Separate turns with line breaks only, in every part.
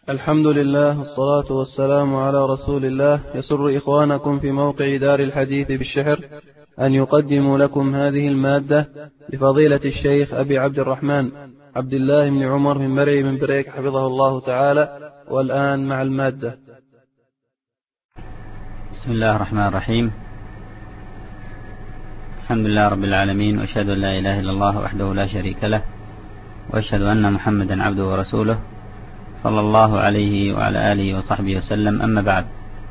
الحمد لله والصلاة والسلام على رسول الله. يسر إخوانكم في موقع دار الحديث بالشحر أن يقدموا لكم هذه المادة لفضيلة الشيخ أبي عبد الرحمن عبد الله بن عمر من مرعي من بريك حفظه الله تعالى. والآن مع المادة.
بسم الله الرحمن الرحيم. الحمد لله رب العالمين، وأشهد أن لا إله إلا الله وحده لا شريك له، وأشهد أن محمدا عبده ورسوله صلى الله عليه وعلى آله وصحبه وسلم. أما بعد،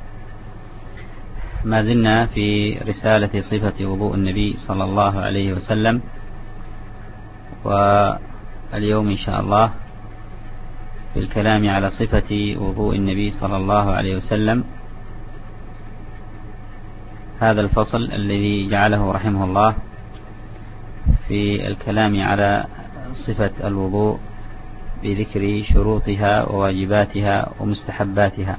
ما زلنا في رسالة صفة وضوء النبي صلى الله عليه وسلم، واليوم إن شاء الله في الكلام على صفة وضوء النبي صلى الله عليه وسلم. هذا الفصل الذي جعله رحمه الله في الكلام على صفة الوضوء بذكر شروطها وواجباتها ومستحباتها.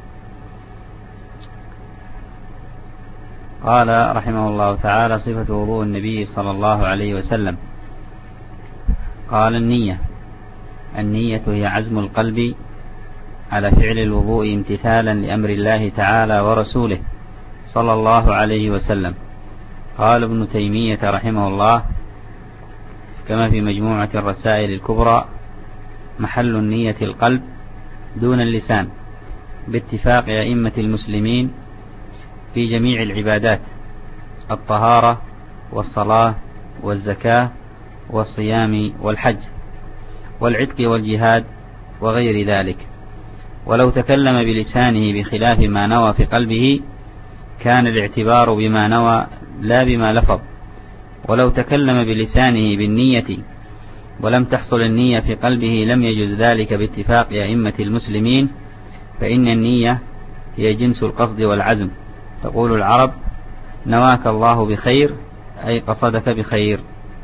قال رحمه الله تعالى: صفة وضوء النبي صلى الله عليه وسلم. قال: النية هي عزم القلب على فعل الوضوء امتثالا لأمر الله تعالى ورسوله صلى الله عليه وسلم. قال ابن تيمية رحمه الله كما في مجموعة الرسائل الكبرى: محل النية القلب دون اللسان، باتفاق أئمة المسلمين في جميع العبادات: الطهارة والصلاة والزكاة والصيام والحج والعتق والجهاد وغير ذلك. ولو تكلم بلسانه بخلاف ما نوى في قلبه كان الاعتبار بما نوى لا بما لفظ. ولو تكلم بلسانه بالنية ولم تحصل النية في قلبه لم يجوز ذلك باتفاق أئمة المسلمين، فإن النية هي جنس القصد والعزم. تقول العرب: نواك الله بخير، أي قصدك بخير.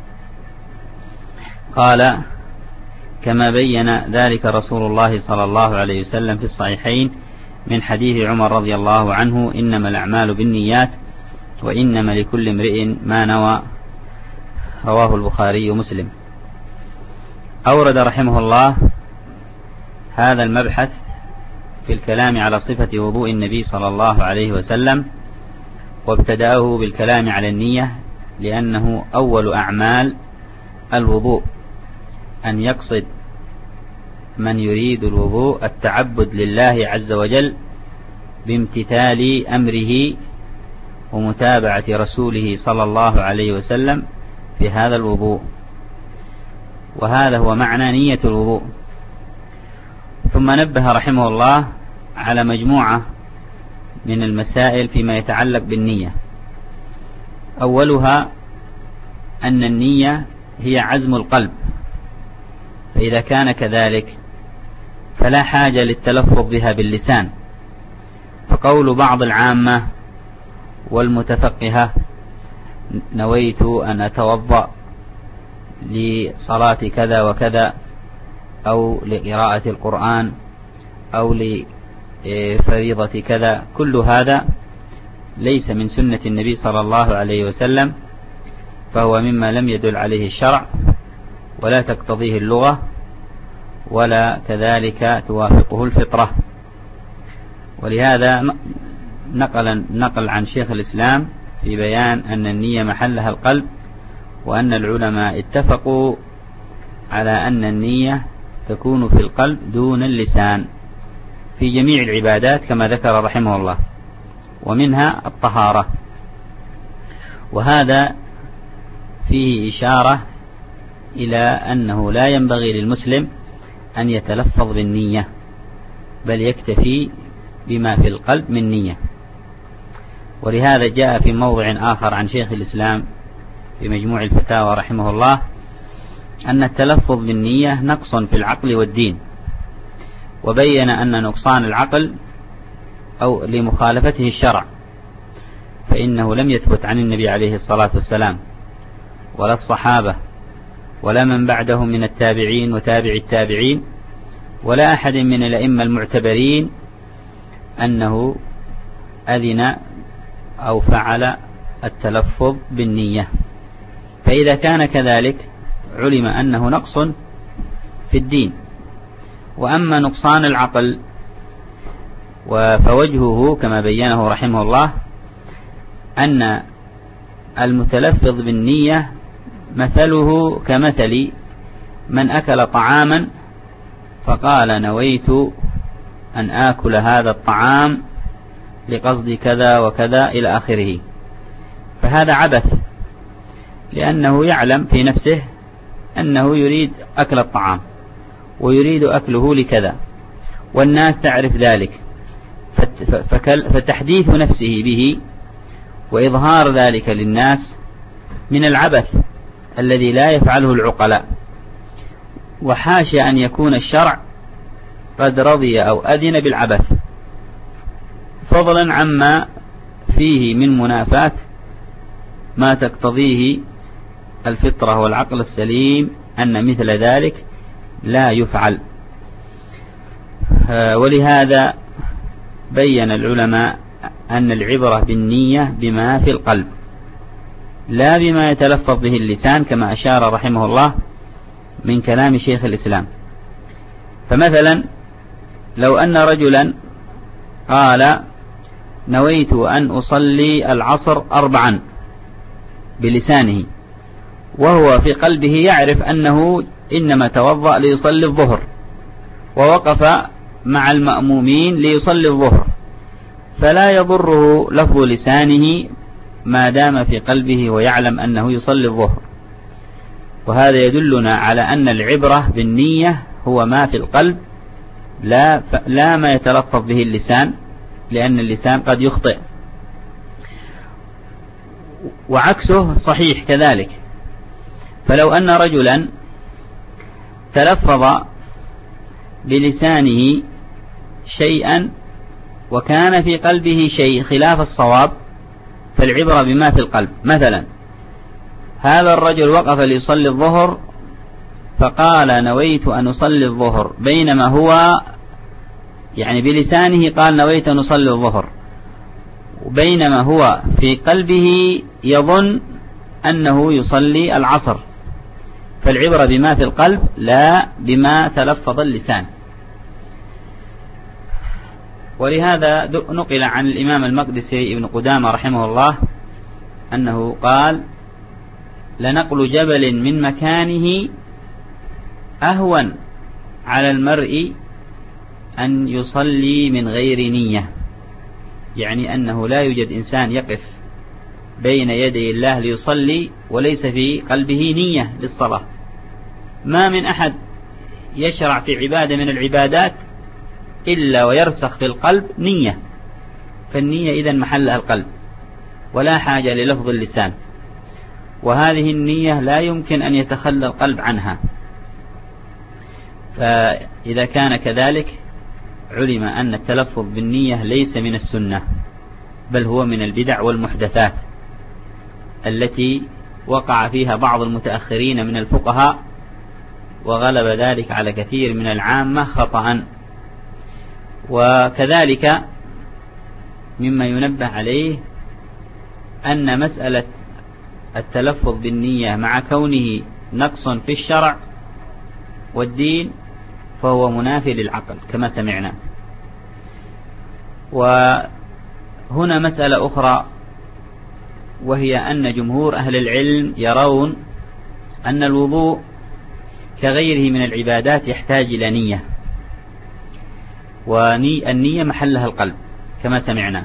قال: كما بين ذلك رسول الله صلى الله عليه وسلم في الصحيحين من حديث عمر رضي الله عنه: إنما الأعمال بالنيات وإنما لكل امرئ ما نوى. رواه البخاري ومسلم. أورد رحمه الله هذا المبحث في الكلام على صفة وضوء النبي صلى الله عليه وسلم، وابتدأه بالكلام على النية لأنه أول أعمال الوضوء، أن يقصد من يريد الوضوء التعبد لله عز وجل بامتثال أمره ومتابعة رسوله صلى الله عليه وسلم في هذا الوضوء، وهذا هو معنى نية الوضوء. ثم نبه رحمه الله على مجموعة من المسائل فيما يتعلق بالنية. أولها أن النية هي عزم القلب، فإذا كان كذلك فلا حاجة للتلفظ بها باللسان. فقول بعض العامة والمتفقهة: نويت أن أتوضأ لصلاة كذا وكذا، أو لقراءة القرآن، أو لفريضة كذا، كل هذا ليس من سنة النبي صلى الله عليه وسلم، فهو مما لم يدل عليه الشرع ولا تقتضيه اللغة ولا كذلك توافقه الفطرة. ولهذا نقل عن شيخ الإسلام في بيان أن النية محلها القلب، وأن العلماء اتفقوا على أن النية تكون في القلب دون اللسان في جميع العبادات كما ذكر رحمه الله، ومنها الطهارة. وهذا فيه إشارة إلى أنه لا ينبغي للمسلم أن يتلفظ بالنية، بل يكتفي بما في القلب من نية. ولهذا جاء في موضع آخر عن شيخ الإسلام في مجموع الفتاوى رحمه الله أن التلفظ بالنية نقص في العقل والدين، وبين أن نقصان العقل أو لمخالفته الشرع، فإنه لم يثبت عن النبي عليه الصلاة والسلام ولا الصحابة ولا من بعدهم من التابعين وتابع التابعين ولا أحد من الأئمة المعتبرين أنه أذن أو فعل التلفظ بالنية. فإذا كان كذلك علم أنه نقص في الدين. وأما نقصان العقل فوجهه كما بينه رحمه الله أن المتلفظ بالنية مثله كمثل من أكل طعاما فقال نويت أن آكل هذا الطعام لقصد كذا وكذا إلى آخره، فهذا عبث، لأنه يعلم في نفسه أنه يريد أكل الطعام ويريد أكله لكذا، والناس تعرف ذلك، فتحديث نفسه به وإظهار ذلك للناس من العبث الذي لا يفعله العقلاء. وحاشا أن يكون الشرع قد رضي أو أذن بالعبث، فضلا عما فيه من منافاة ما تقتضيه الفطرة والعقل السليم أن مثل ذلك لا يفعل. ولهذا بين العلماء أن العبرة بالنية بما في القلب لا بما يتلفظ به اللسان، كما أشار رحمه الله من كلام شيخ الإسلام. فمثلا لو أن رجلا قال نويت أن أصلي العصر 4 بلسانه، وهو في قلبه يعرف أنه إنما توضأ ليصلي الظهر، ووقف مع المأمومين ليصلي الظهر، فلا يضره لفظ لسانه ما دام في قلبه ويعلم أنه يصلي الظهر. وهذا يدلنا على أن العبرة بالنية هو ما في القلب لا ما يتلفظ به اللسان، لأن اللسان قد يخطئ. وعكسه صحيح كذلك، فلو أن رجلا تلفظ بلسانه شيئا وكان في قلبه شيء خلاف الصواب فالعبرة بما في القلب. مثلا هذا الرجل وقف ليصلي الظهر فقال نويت أن أصلي الظهر، بينما هو يعني بلسانه قال نويت أن أصلي الظهر، وبينما هو في قلبه يظن أنه يصلي العصر، فالعبرة بما في القلب لا بما تلفظ اللسان. ولهذا نقل عن الإمام المقدسي ابن قدامة رحمه الله أنه قال لنقل جبل من مكانه أهون على المرء أن يصلي من غير نية، يعني أنه لا يوجد إنسان يقف بين يدي الله ليصلي وليس في قلبه نية للصلاة. ما من أحد يشرع في عبادة من العبادات إلا ويرسخ في القلب نية، فالنية إذن محلها القلب ولا حاجة للفظ اللسان، وهذه النية لا يمكن أن يتخلى القلب عنها. فإذا كان كذلك علم أن التلفظ بالنية ليس من السنة، بل هو من البدع والمحدثات التي وقع فيها بعض المتأخرين من الفقهاء، وغلب ذلك على كثير من العامة خطأ. وكذلك مما ينبه عليه أن مسألة التلفظ بالنية مع كونه نقص في الشرع والدين فهو منافي للعقل كما سمعنا. وهنا مسألة أخرى، وهي أن جمهور أهل العلم يرون أن الوضوء كغيره من العبادات يحتاج إلى نية، والنية محلها القلب كما سمعنا.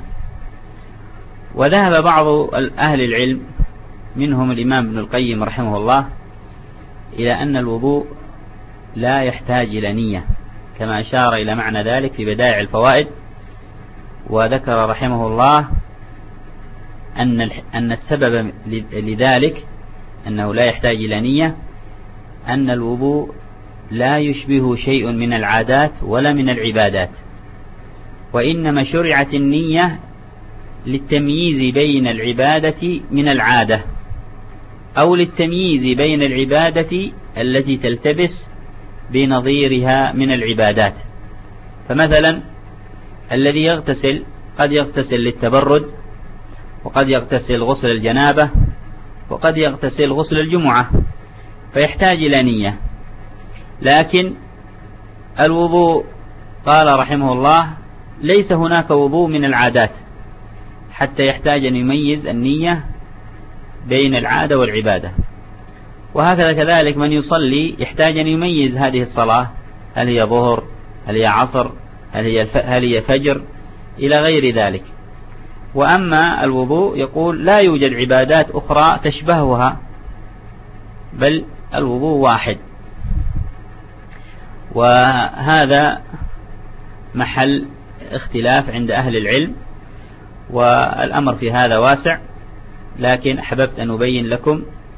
وذهب بعض أهل العلم منهم الإمام ابن القيم رحمه الله إلى أن الوضوء لا يحتاج إلى نية، كما أشار إلى معنى ذلك في بدائع الفوائد. وذكر رحمه الله أن السبب لذلك أنه لا يحتاج إلى نية أن الوضوء لا يشبه شيء من العادات ولا من العبادات، وإنما شرعت النية للتمييز بين العبادة من العادة، أو للتمييز بين العبادة التي تلتبس بنظيرها من العبادات. فمثلا الذي يغتسل قد يغتسل للتبرد، وقد يغتسل غسل الجنابة، وقد يغتسل غسل الجمعة، فيحتاج إلى نية. لكن الوضوء قال رحمه الله ليس هناك وضوء من العادات حتى يحتاج أن يميز النية بين العادة والعبادة. وهكذا كذلك من يصلي يحتاج أن يميز هذه الصلاة، هل هي ظهر، هل هي عصر، هل هي فجر، إلى غير ذلك. وأما الوضوء يقول لا يوجد عبادات أخرى تشبهها، بل الوضوء واحد. وهذا محل اختلاف عند أهل العلم، والأمر في هذا واسع، لكن أحببت أن أبين لكم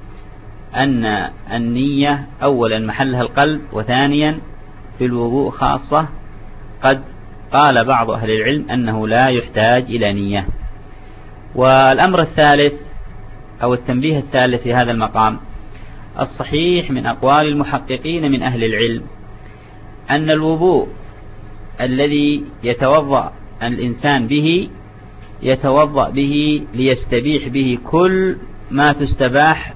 أن النية أولا محلها القلب، وثانيا في الوضوء خاصة قد قال بعض أهل العلم أنه لا يحتاج إلى نية. والأمر الثالث أو التنبيه الثالث في هذا المقام، الصحيح من أقوال المحققين من أهل العلم أن الوضوء الذي يتوضأ الإنسان به يتوضأ به ليستبيح به كل ما تستباح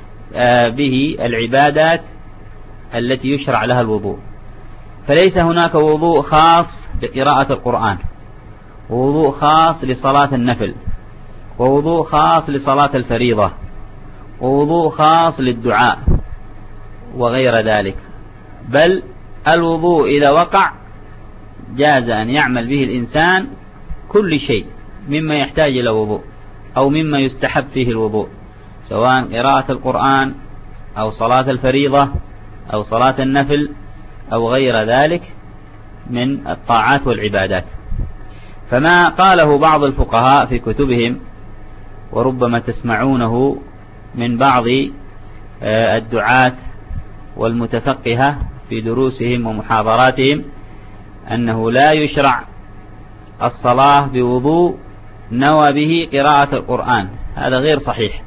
به العبادات التي يشرع لها الوضوء. فليس هناك وضوء خاص بقراءة القرآن، ووضوء خاص لصلاة النفل، ووضوء خاص لصلاة الفريضة، ووضوء خاص للدعاء وغير ذلك، بل الوضوء إذا وقع جاز أن يعمل به الإنسان كل شيء مما يحتاج إلى وضوء أو مما يستحب فيه الوضوء، سواء قراءة القرآن أو صلاة الفريضة أو صلاة النفل أو غير ذلك من الطاعات والعبادات. فما قاله بعض الفقهاء في كتبهم، وربما تسمعونه من بعض الدعاة والمتفقهة في دروسهم ومحاضراتهم، أنه لا يشرع الصلاة بوضوء نوى به قراءة القرآن، هذا غير صحيح،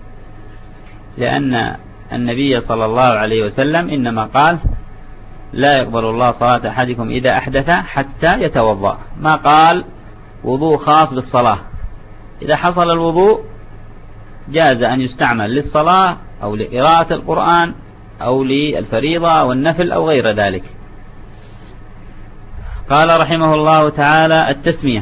لأن النبي صلى الله عليه وسلم إنما قال لا يقبل الله صلاة أحدكم إذا أحدث حتى يتوضأ، ما قال وضوء خاص بالصلاة. إذا حصل الوضوء جاز أن يستعمل للصلاة أو لقراءة القرآن أو للفريضة والنفل أو غير ذلك. قال رحمه الله تعالى: التسمية.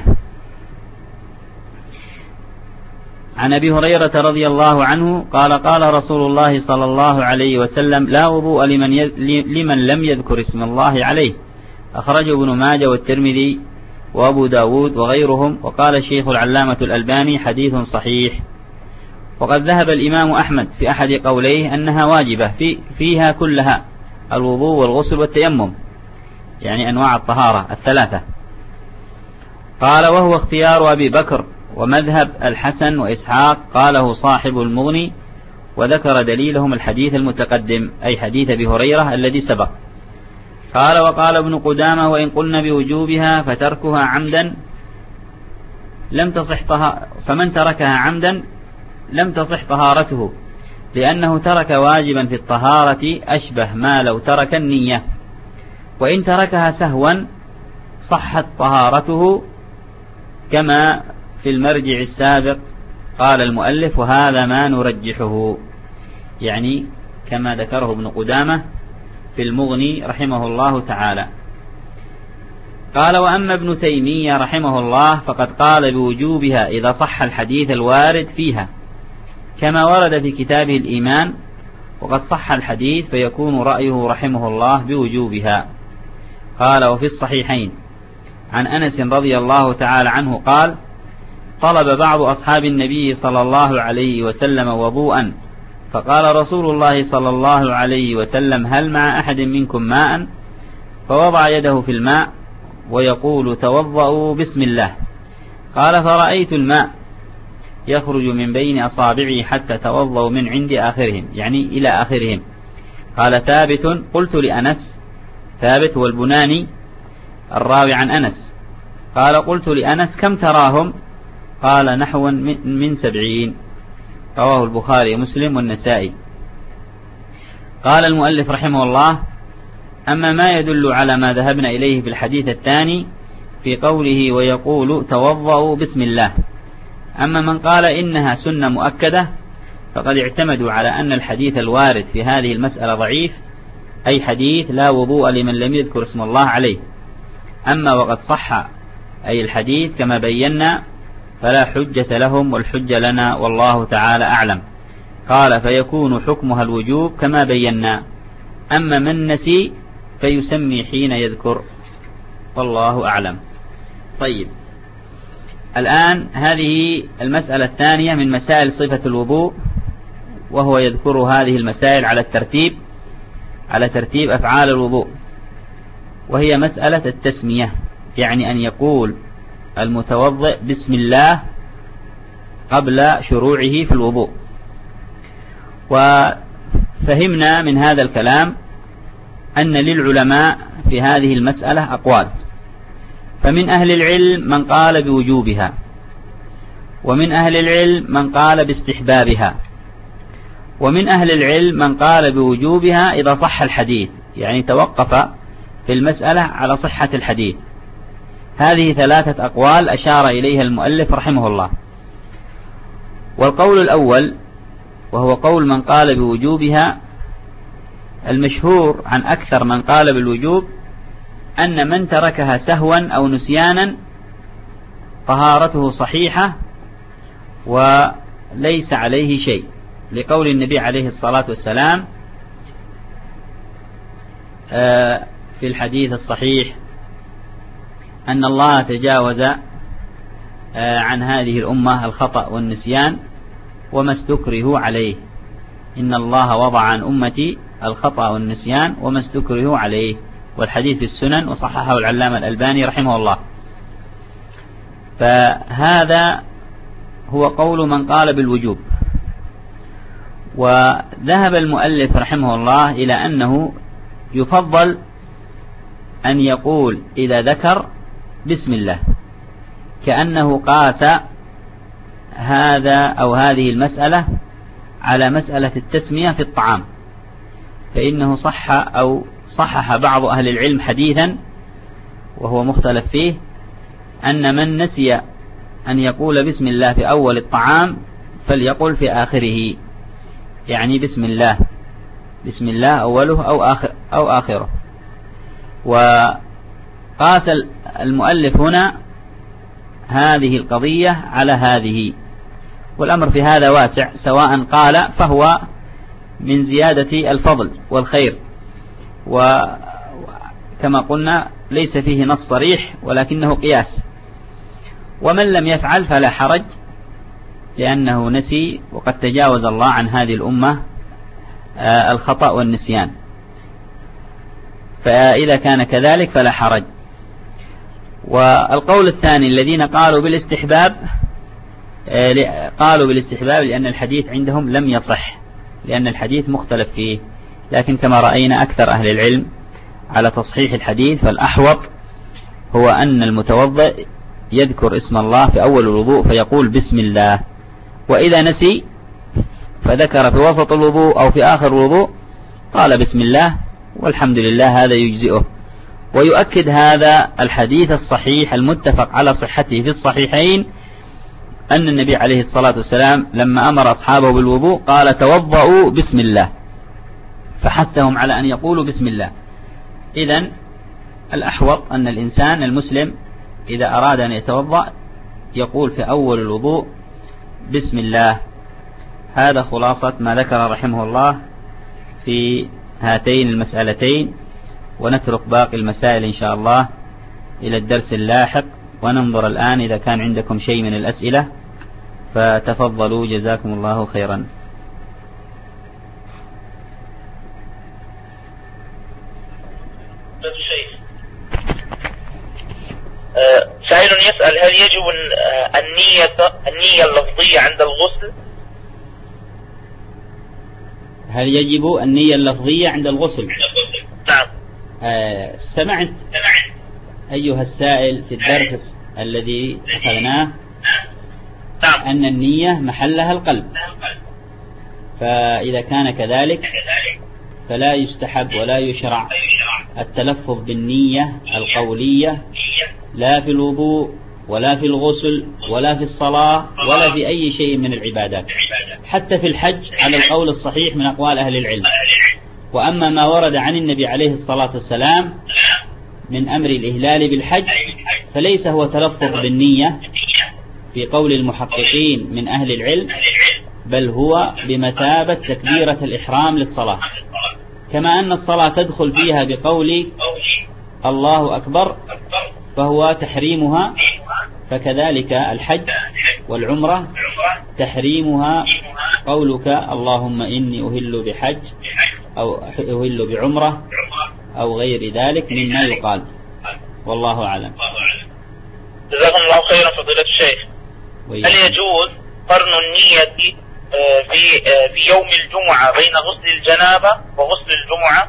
عن أبي هريرة رضي الله عنه قال: قال رسول الله صلى الله عليه وسلم: لا وضوء لمن لم يذكر اسم الله عليه. أخرجه ابن ماجه والترمذي وأبو داود وغيرهم. وقال الشيخ العلامة الألباني: حديث صحيح. وقد ذهب الإمام أحمد في أحد قوليه أنها واجبة فيها كلها، الوضوء والغسل والتيمم، يعني أنواع الطهارة الثلاثة. قال: وهو اختيار أبي بكر ومذهب الحسن وإسحاق، قاله صاحب المغني، وذكر دليلهم الحديث المتقدم، أي حديث أبي هريرة الذي سبق. قال: وقال ابن قدامة: وإن قلنا بوجوبها فتركها عمدا لم تصح فمن تركها عمدا لم تصح طهارته، لأنه ترك واجبا في الطهارة أشبه ما لو ترك النية، وإن تركها سهوا صحت طهارته، كما في المرجع السابق. قال المؤلف: وهذا ما نرجحه، يعني كما ذكره ابن قدامة في المغني رحمه الله تعالى. قال: وأما ابن تيمية رحمه الله فقد قال بوجوبها إذا صح الحديث الوارد فيها، كما ورد في كتابه الإيمان، وقد صح الحديث فيكون رأيه رحمه الله بوجوبها. قال: وفي الصحيحين عن أنس رضي الله تعالى عنه قال: طلب بعض أصحاب النبي صلى الله عليه وسلم وضوءا، فقال رسول الله صلى الله عليه وسلم: هل مع أحد منكم ماء؟ فوضع يده في الماء ويقول: توضأوا بسم الله. قال: فرأيت الماء يخرج من بين أصابعه حتى توضأوا من عند آخرهم، يعني إلى آخرهم. قال ثابت: قلت لأنس، ثابت هو البناني الراوي عن أنس، قال: قلت لأنس: كم تراهم؟ قال: نحو من 70. رواه البخاري ومسلم والنسائي. قال المؤلف رحمه الله: أما ما يدل على ما ذهبنا إليه في الحديث الثاني في قوله ويقول توضأوا بسم الله، أما من قال إنها سنة مؤكدة فقد اعتمدوا على أن الحديث الوارد في هذه المسألة ضعيف، أي حديث لا وضوء لمن لم يذكر اسم الله عليه. أما وقد صح أي الحديث كما بينا فلا حجة لهم والحجة لنا والله تعالى أعلم. قال فيكون حكمها الوجوب كما بينا، أما من نسي فيسمي حين يذكر، والله أعلم. طيب، الآن هذه المسألة الثانية من مسائل صفة الوضوء، وهو يذكر هذه المسائل على ترتيب أفعال الوضوء، وهي مسألة التسمية، يعني أن يقول المتوضئ بسم الله قبل شروعه في الوضوء. وفهمنا من هذا الكلام أن للعلماء في هذه المسألة أقوال، فمن أهل العلم من قال بوجوبها، ومن أهل العلم من قال باستحبابها، ومن أهل العلم من قال بوجوبها إذا صح الحديث، يعني توقف في المسألة على صحة الحديث. هذه 3 أقوال أشار إليها المؤلف رحمه الله. والقول الأول وهو قول من قال بوجوبها، المشهور عن أكثر من قال بالوجوب أن من تركها سهوا أو نسيانا طهارته صحيحة وليس عليه شيء، لقول النبي عليه الصلاة والسلام في الحديث الصحيح أن الله تجاوز عن هذه الأمة الخطأ والنسيان وما استكرهوا عليه، إن الله وضع عن أمتي الخطأ والنسيان وما استكرهوا عليه، والحديث في السنن وصححه العلامة الألباني رحمه الله. فهذا هو قول من قال بالوجوب. وذهب المؤلف رحمه الله إلى أنه يفضل أن يقول إذا ذكر بسم الله، كأنه قاس هذا أو هذه المسألة على مسألة التسمية في الطعام، فإنه صحح بعض أهل العلم حديثا وهو مختلف فيه أن من نسي أن يقول بسم الله في أول الطعام فليقل في آخره، يعني بسم الله أوله أو آخره. وقاس المؤلف هنا هذه القضية على هذه، والأمر في هذا واسع، سواء قال فهو من زيادة الفضل والخير، وكما قلنا ليس فيه نص صريح ولكنه قياس. ومن لم يفعل فلا حرج، لأنه نسي وقد تجاوز الله عن هذه الأمة الخطأ والنسيان، فإذا كان كذلك فلا حرج. والقول الثاني الذين قالوا بالاستحباب لأن الحديث عندهم لم يصح، لأن الحديث مختلف فيه، لكن كما رأينا أكثر أهل العلم على تصحيح الحديث، فالأحوط هو أن المتوضئ يذكر اسم الله في أول الوضوء فيقول بسم الله، وإذا نسي فذكر في وسط الوضوء أو في آخر الوضوء قال بسم الله والحمد لله، هذا يجزئه. ويؤكد هذا الحديث الصحيح المتفق على صحته في الصحيحين أن النبي عليه الصلاة والسلام لما أمر أصحابه بالوضوء قال توضؤوا بسم الله، فحثهم على أن يقولوا بسم الله. إذن الأحوط أن الإنسان المسلم إذا أراد أن يتوضأ يقول في أول الوضوء بسم الله. هذا خلاصة ما ذكر رحمه الله في هاتين المسألتين، ونترك باقي المسائل إن شاء الله إلى الدرس اللاحق. وننظر الآن إذا كان عندكم شيء من الأسئلة فتفضلوا، جزاكم الله خيرا.
سائل يسأل: هل يجب النية اللفظية عند الغسل؟
هل يجب النية اللفظية عند الغسل؟
نعم.
سمعت أيها السائل في الدرس الذي أخذناه أن النية محلها القلب، فإذا كان كذلك فلا يستحب ولا يشرع التلفظ بالنية القولية لا في الوضوء ولا في الغسل ولا في الصلاة ولا في أي شيء من العبادات، حتى في الحج على القول الصحيح من أقوال أهل العلم. وأما ما ورد عن النبي عليه الصلاة والسلام من أمر الإهلال بالحج فليس هو تلفظ بالنية في قول المحققين من أهل العلم، بل هو بمثابة تكبيرة الإحرام للصلاة، كما أن الصلاة تدخل فيها بقول الله أكبر فهو تحريمها، فكذلك الحج والعمرة تحريمها قولك اللهم إني أهل بحج أو أهل بعمرة أو غير ذلك مما يقال، والله أعلم.
جزاكم الله خيرا فضيلة الشيخ. هل يجوز قرن النية في يوم الجمعة بين غسل الجنابة وغسل الجمعة؟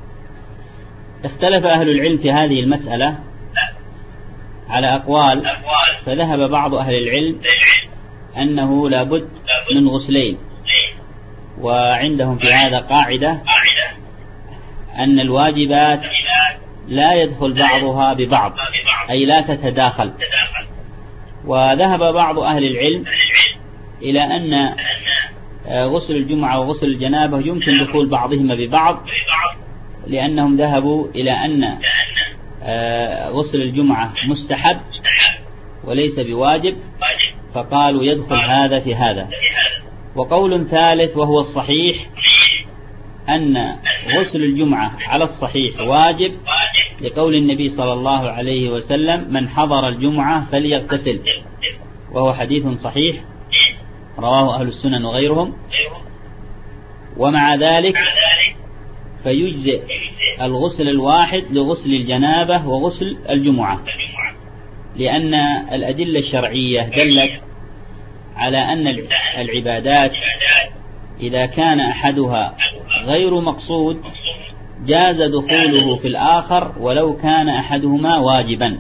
اختلف أهل العلم في هذه المسألة على أقوال، فذهب بعض أهل العلم أنه لابد من غسلين، وعندهم في هذا قاعدة أن الواجبات لا يدخل بعضها ببعض، أي لا تتداخل. وذهب بعض أهل العلم إلى أن غسل الجمعة وغسل الجنابة يمكن دخول بعضهما ببعض، لأنهم ذهبوا إلى أن غسل الجمعة مستحب وليس بواجب، فقالوا يدخل هذا في هذا. وقول ثالث وهو الصحيح أن غسل الجمعة على الصحيح واجب، لقول النبي صلى الله عليه وسلم من حضر الجمعة فليغتسل، وهو حديث صحيح رواه أهل السنن وغيرهم. ومع ذلك فيجزئ الغسل الواحد لغسل الجنابة وغسل الجمعة، لأن الأدلة الشرعية دلت على أن العبادات إذا كان أحدها غير مقصود جاز دخوله في الآخر ولو كان أحدهما واجبا.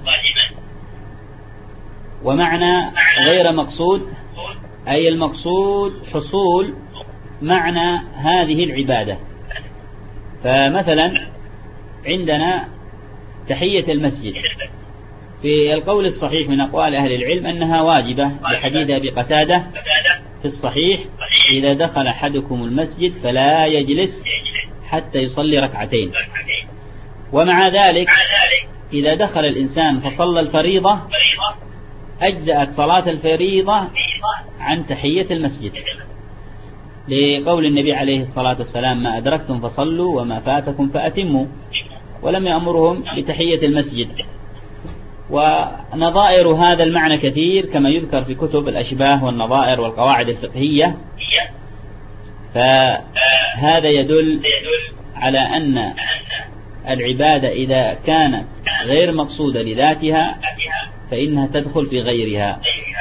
ومعنى غير مقصود أي المقصود حصول معنى هذه العبادة. فمثلا عندنا تحية المسجد، في القول الصحيح من أقوال أهل العلم أنها واجبة، لحديث أبي قتادة في الصحيح إذا دخل أحدكم المسجد فلا يجلس حتى يصلي ركعتين. ومع ذلك إذا دخل الإنسان فصلى الفريضة أجزأت صلاة الفريضة عن تحية المسجد، لقول النبي عليه الصلاة والسلام ما أدركتم فصلوا وما فاتكم فأتموا، ولم يأمرهم بتحية المسجد. ونظائر هذا المعنى كثير كما يذكر في كتب الأشباه والنظائر والقواعد الفقهية، فهذا يدل على أن العبادة إذا كانت غير مقصودة لذاتها فإنها تدخل في غيرها.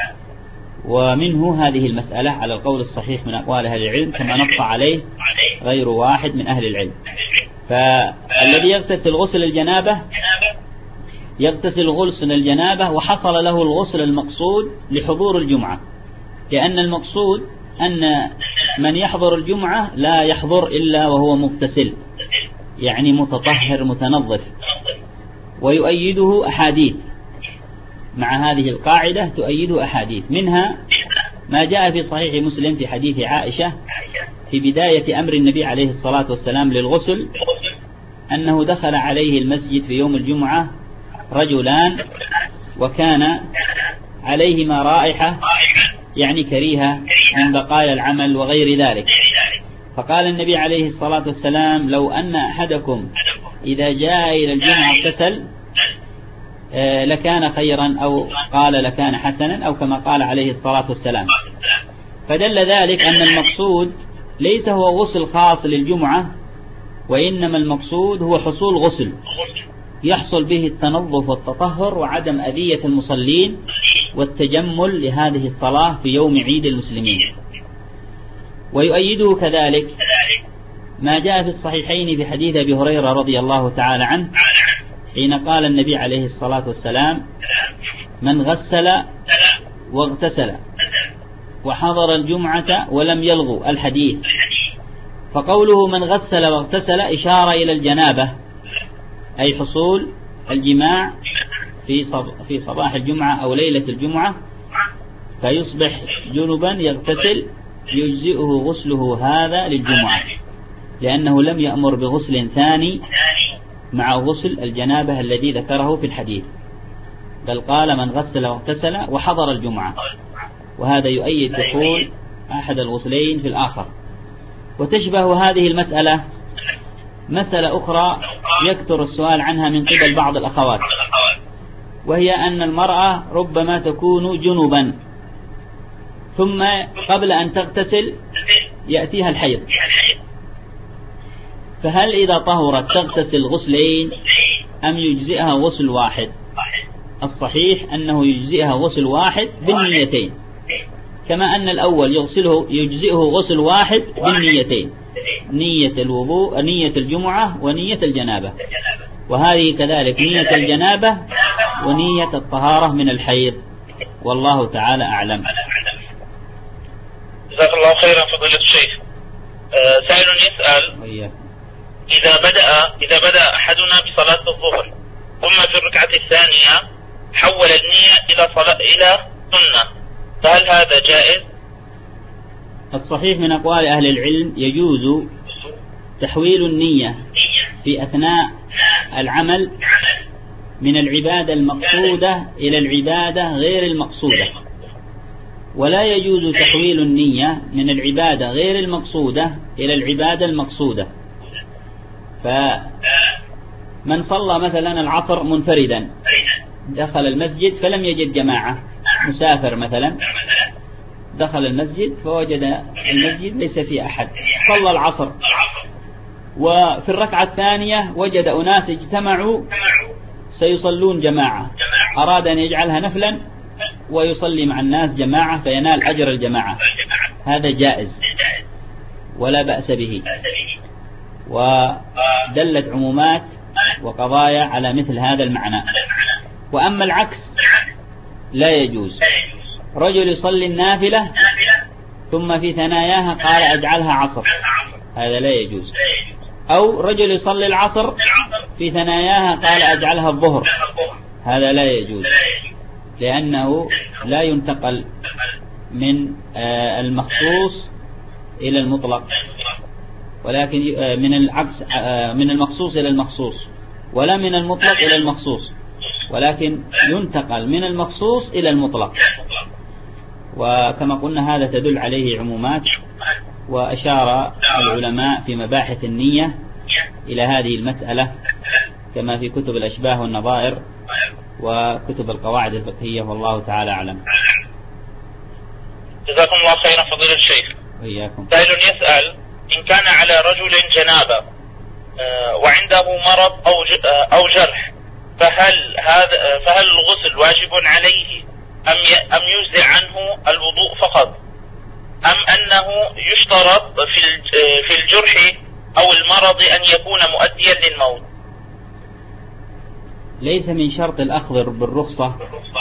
ومنه هذه المسألة على القول الصحيح من أقوال أهل العلم كما نص عليه غير واحد من أهل العلم. فالذي يغتسل غسل الجنابة يغتسل غسل الجنابة وحصل له الغسل المقصود لحضور الجمعة، لأن المقصود أن من يحضر الجمعة لا يحضر إلا وهو مغتسل، يعني متطهر متنظف. ويؤيده أحاديث، مع هذه القاعدة تؤيده أحاديث، منها ما جاء في صحيح مسلم في حديث عائشة في بداية أمر النبي عليه الصلاة والسلام للغسل، أنه دخل عليه المسجد في يوم الجمعة رجلان وكان عليهما رائحة يعني كريهة من بقايا العمل وغير ذلك، فقال النبي عليه الصلاة والسلام لو أن أحدكم إذا جاء إلى الجمعة اغتسل لكان خيرا، أو قال لكان حسنا، أو كما قال عليه الصلاة والسلام. فدل ذلك أن المقصود ليس هو غسل خاص للجمعة، وإنما المقصود هو حصول غسل يحصل به التنظف والتطهر وعدم أذية المصلين والتجمل لهذه الصلاة في يوم عيد المسلمين. ويؤيده كذلك ما جاء في الصحيحين في حديث أبي هريرة رضي الله تعالى عنه حين قال النبي عليه الصلاة والسلام من غسل واغتسل وحضر الجمعة ولم يلغو الحديث. فقوله من غسل واغتسل إشارة إلى الجنابة، أي حصول الجماع في صباح الجمعة أو ليلة الجمعة، فيصبح جنبا يغتسل يجزئه غسله هذا للجمعة، لأنه لم يأمر بغسل ثاني مع غسل الجنابة الذي ذكره في الحديث. بل قال من غسل واغتسل وحضر الجمعة، وهذا يؤيد دخول أحد الغسلين في الآخر. وتشبه هذه المسألة مسألة أخرى يكثر السؤال عنها من قبل بعض الأخوات، وهي أن المرأة ربما تكون جنبا ثم قبل أن تغتسل يأتيها الحيض، فهل إذا طهرت تغتسل غسلين أم يجزئها غسل واحد؟ الصحيح أنه يجزئها غسل واحد بالنيتين، كما أن الأول يجزئه غسل واحد بالنيتين، نية الوضوء، نية الجمعة، ونية الجنابة، وهذه كذلك نية الجنابة ونية الطهارة من الحيض، والله تعالى أعلم.
جزاك الله خيرا فضيلة الشيخ. سائل يسأل: إذا بدأ أحدنا بصلاة الظهر ثم في الركعة الثانية حول النية إلى سنة، فهل هذا جائز؟
الصحيح من أقوال أهل العلم يجوز تحويل النية في أثناء العمل من العبادة المقصودة إلى العبادة غير المقصودة، ولا يجوز تحويل النية من العبادة غير المقصودة إلى العبادة المقصودة. فمن صلى مثلا العصر منفردا، دخل المسجد فلم يجد جماعة، مسافر مثلا دخل المسجد فوجد المسجد ليس فيه أحد، صلى العصر، وفي الركعة الثانية وجد أناس اجتمعوا سيصلون جماعة، أراد أن يجعلها نفلا ويصلي مع الناس جماعة فينال أجر الجماعة، هذا جائز ولا بأس به، ودلت عمومات وقضايا على مثل هذا المعنى. وأما العكس لا يجوز، رجل يصلي النافلة ثم في ثناياها قال أجعلها عصر، هذا لا يجوز. أو رجل يصلي العصر في ثناياها قال أجعلها الظهر، هذا لا يجوز، لأنه لا ينتقل من المخصوص إلى المطلق، ولكن من العكس، من المخصوص إلى المخصوص، ولا من المطلق إلى المخصوص، ولكن ينتقل من المخصوص إلى المطلق. وكما قلنا هذا تدل عليه عمومات، وأشار العلماء في مباحث النية إلى هذه المسألة كما في كتب الأشباه والنظائر وكتب القواعد الفقهية، والله تعالى أعلم.
جزاكم الله خيرا فضيلة الشيخ.
وإياكم.
سائل يسأل: إن كان على رجل جنابة وعنده مرض أو جرح، فهل الغسل واجب عليه أم يجزئ عنه الوضوء فقط، أم أنه يشترط في الجرح أو المرض أن يكون مؤديا للموت؟
ليس من شرط الأخذ بالرخصة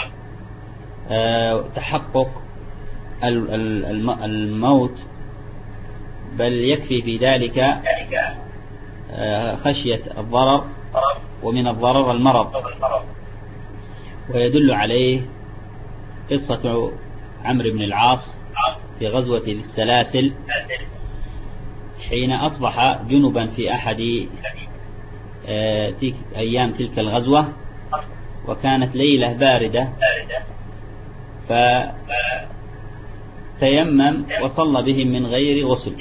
تحقق الموت، بل يكفي في ذلك خشية الضرر، ومن الضرر المرض. ويدل عليه قصة عمرو بن العاص في غزوة السلاسل، حين أصبح جنبا في أحد أيام تلك الغزوة، وكانت ليلة باردة، فتيمم وصلى بهم من غير غسل،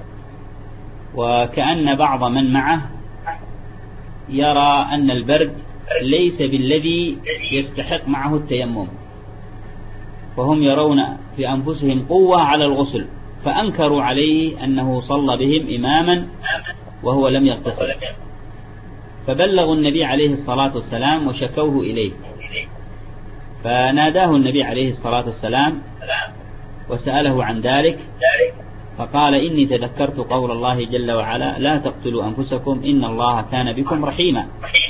وكأن بعض من معه يرى أن البرد ليس بالذي يستحق معه التيمم، وهم يرون في أنفسهم قوة على الغسل، فأنكروا عليه أنه صلى بهم إماما وهو لم يغتسل، فبلغوا النبي عليه الصلاة والسلام وشكوه إليه، فناداه النبي عليه الصلاة والسلام وسأله عن ذلك، فقال: إني تذكرت قول الله جل وعلا: لا تقتلوا أنفسكم إن الله كان بكم رحيما.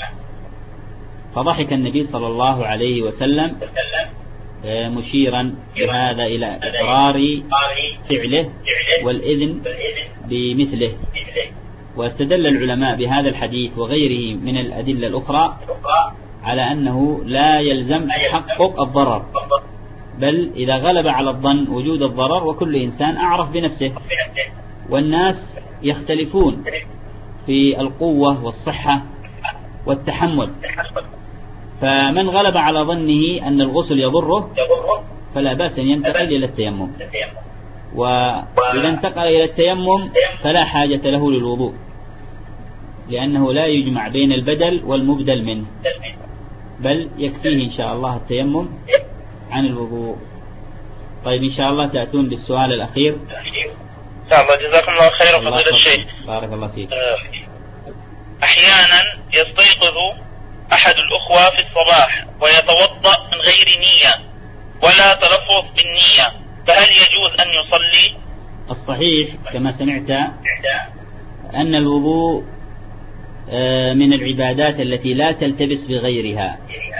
فضحك النبي صلى الله عليه وسلم مشيرا بهذا إلى إقرار فعله والإذن بمثله. واستدل العلماء بهذا الحديث وغيره من الأدلة الأخرى على أنه لا يلزم تحقق الضرر، بل إذا غلب على الظن وجود الضرر، وكل إنسان أعرف بنفسه، والناس يختلفون في القوة والصحة والتحمل، فمن غلب على ظنه أن الغسل يضره فلا بأس أن ينتقل إلى التيمم، وإذا انتقل إلى التيمم فلا حاجة له للوضوء، لأنه لا يجمع بين البدل والمبدل منه، بل يكفيه إن شاء الله التيمم عن الوضوء. طيب إن شاء الله تأتون بالسؤال الأخير.
إن شاء الله. جزاكم الله خيرا فضيلة الشيخ.
بارك الله فيك.
أحيانا يستيقظ أحد الأخوة في الصباح ويتوضأ من غير نية ولا تلفظ بالنية، فهل يجوز أن يصلي؟
الصحيح كما سمعت أن الوضوء من العبادات التي لا تلتبس بغيرها،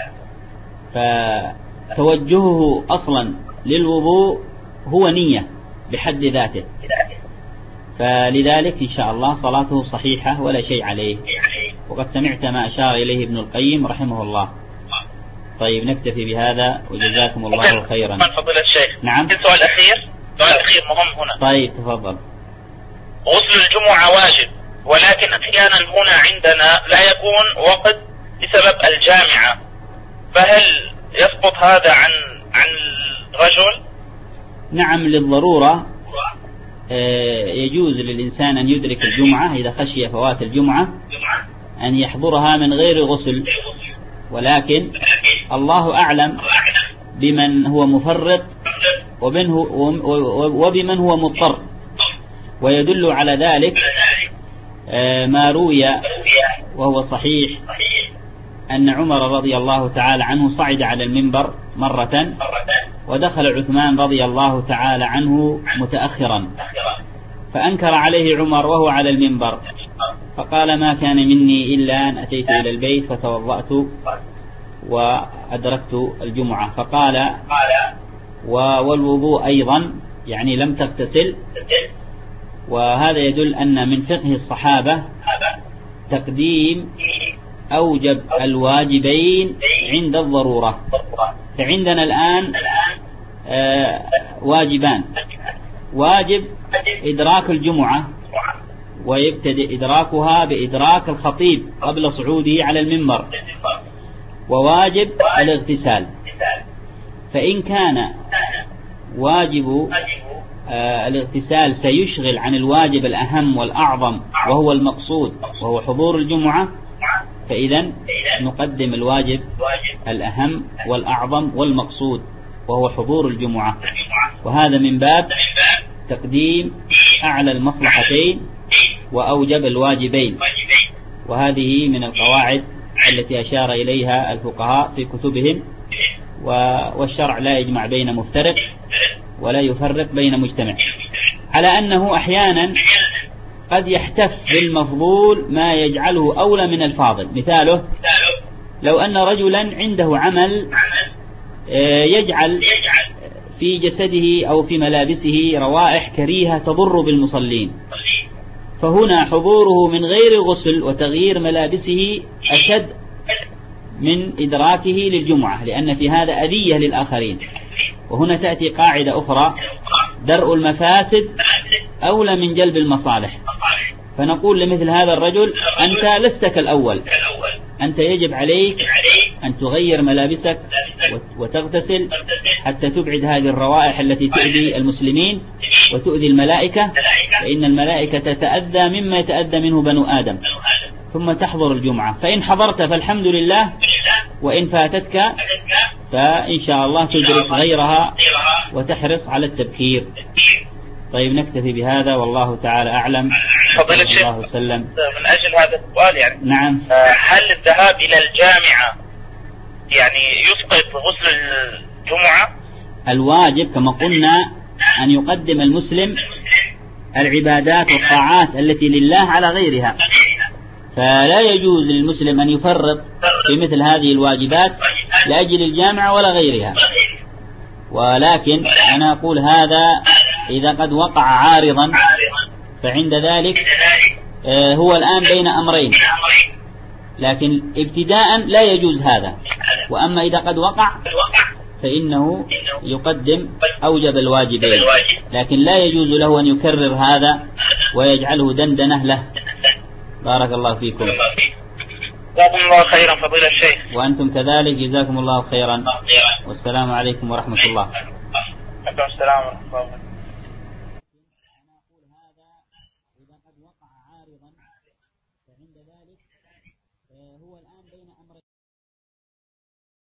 فتوجهه أصلا للوضوء هو نية بحد ذاته، فلذلك إن شاء الله صلاته صحيحة ولا شيء عليه، وقد سمعت ما أشار إليه ابن القيم رحمه الله. طيب نكتفي بهذا وجزاكم الله خيرا.
فضيلة الشيخ.
نعم.
سؤال أخير مهم هنا.
طيب تفضل.
غسل الجمعة واجب، ولكن أحيانا هنا عندنا لا يكون وقت بسبب الجامعة، فهل يسقط هذا عن الرجل؟
نعم للضرورة يجوز للإنسان أن يدرك الجمعة إذا خشي فوات الجمعة أن يحضرها من غير غسل، ولكن الله أعلم بمن هو مفرط وبمن هو مضطر، ويدل على ذلك ما روي وهو صحيح أن عمر رضي الله تعالى عنه صعد على المنبر مرة ودخل عثمان رضي الله تعالى عنه متأخرا، فأنكر عليه عمر وهو على المنبر، فقال ما كان مني إلا أن أتيت إلى البيت فتوضأت وأدركت الجمعة، فقال والوضوء أيضا يعني لم تغتسل. وهذا يدل أن من فقه الصحابة تقديم أوجب الواجبين عند الضرورة. فعندنا الآن واجبان: واجب إدراك الجمعة ويبتدئ إدراكها بإدراك الخطيب قبل صعوده على المنبر، وواجب الاغتسال. فإن كان واجب الاغتسال سيشغل عن الواجب الأهم والأعظم وهو المقصود وهو حضور الجمعة، فإذا نقدم الواجب الأهم والأعظم والمقصود وهو حضور الجمعة، وهذا من باب تقديم أعلى المصلحتين وأوجب الواجبين. وهذه من القواعد التي أشار إليها الفقهاء في كتبهم، والشرع لا يجمع بين مفترق ولا يفرق بين مجتمع، على أنه أحيانا قد يحتف بالمفضول ما يجعله أولى من الفاضل. مثاله لو أن رجلا عنده عمل يجعل في جسده أو في ملابسه روائح كريهة تضر بالمصلين، فهنا حضوره من غير غسل وتغيير ملابسه أشد من إدراكه للجمعة، لأن في هذا أذية للآخرين. وهنا تأتي قاعدة أخرى: درء المفاسد أولى من جلب المصالح. فنقول لمثل هذا الرجل: أنت لست كالأول، أنت يجب عليك أن تغير ملابسك وتغتسل حتى تبعد هذه الروائح التي تؤذي المسلمين وتؤذي الملائكة، فإن الملائكة تتأذى مما يتأذى منه بنو آدم، ثم تحضر الجمعة. فإن حضرت فالحمد لله، وإن فاتتك فإن شاء الله تدرك غيرها وتحرص على التبكير. طيب نكتفي بهذا والله تعالى أعلم.
فضيلة الشيخ،
الله وسلم.
من أجل هذا السؤال يعني
نعم،
هل الذهاب إلى الجامعة يعني يسقط غسل الجمعة؟
الواجب كما قلنا أن يقدم المسلم العبادات والطاعات التي لله على غيرها، فلا يجوز للمسلم أن يفرط في مثل هذه الواجبات لأجل الجامعة ولا غيرها. ولكن أنا أقول هذا إذا قد وقع عارضا، فعند ذلك هو الآن بين أمرين، لكن ابتداء لا يجوز هذا. وأما إذا قد وقع فإنه يقدم أوجب الواجبين، لكن لا يجوز له أن يكرر هذا ويجعله دندنة له. بارك الله فيكم.
جزاكم الله خيرا فضيلة الشيخ.
وأنتم كذلك جزاكم الله خيرا. والسلام عليكم ورحمة الله.
عليكم السلام ورحمة الله وبركاته.